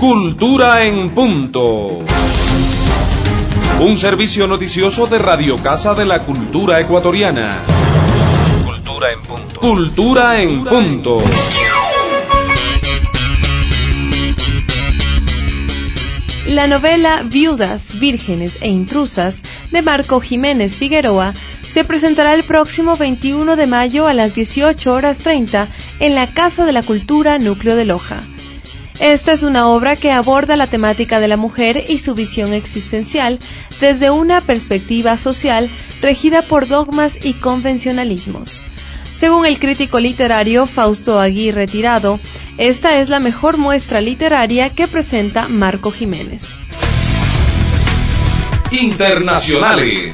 Cultura en Punto. Un servicio noticioso de Radio Casa de la Cultura Ecuatoriana. Cultura en Punto. Cultura en Punto. La novela Viudas, Vírgenes e Intrusas de Marco Jiménez Figueroa se presentará el próximo 21 de mayo a las 18:30 en la Casa de la Cultura Núcleo de Loja. Esta es una obra que aborda la temática de la mujer y su visión existencial desde una perspectiva social regida por dogmas y convencionalismos. Según el crítico literario Fausto Aguirre Tirado, esta es la mejor muestra literaria que presenta Marco Jiménez. Internacionales.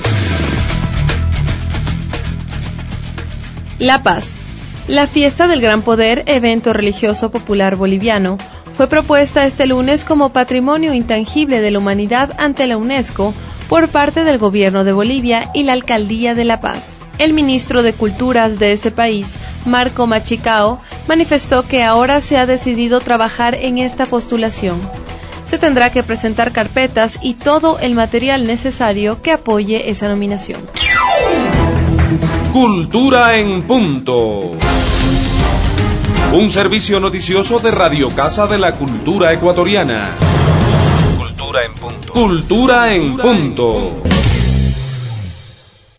La Paz. La Fiesta del Gran Poder, evento religioso popular boliviano, fue propuesta este lunes como Patrimonio Intangible de la Humanidad ante la UNESCO por parte del Gobierno de Bolivia y la Alcaldía de La Paz. El ministro de Culturas de ese país, Marco Machicao, manifestó que ahora se ha decidido trabajar en esta postulación. Se tendrá que presentar carpetas y todo el material necesario que apoye esa nominación. Cultura en Punto. Un servicio noticioso de Radio Casa de la Cultura Ecuatoriana. Cultura en Punto. Cultura en Punto.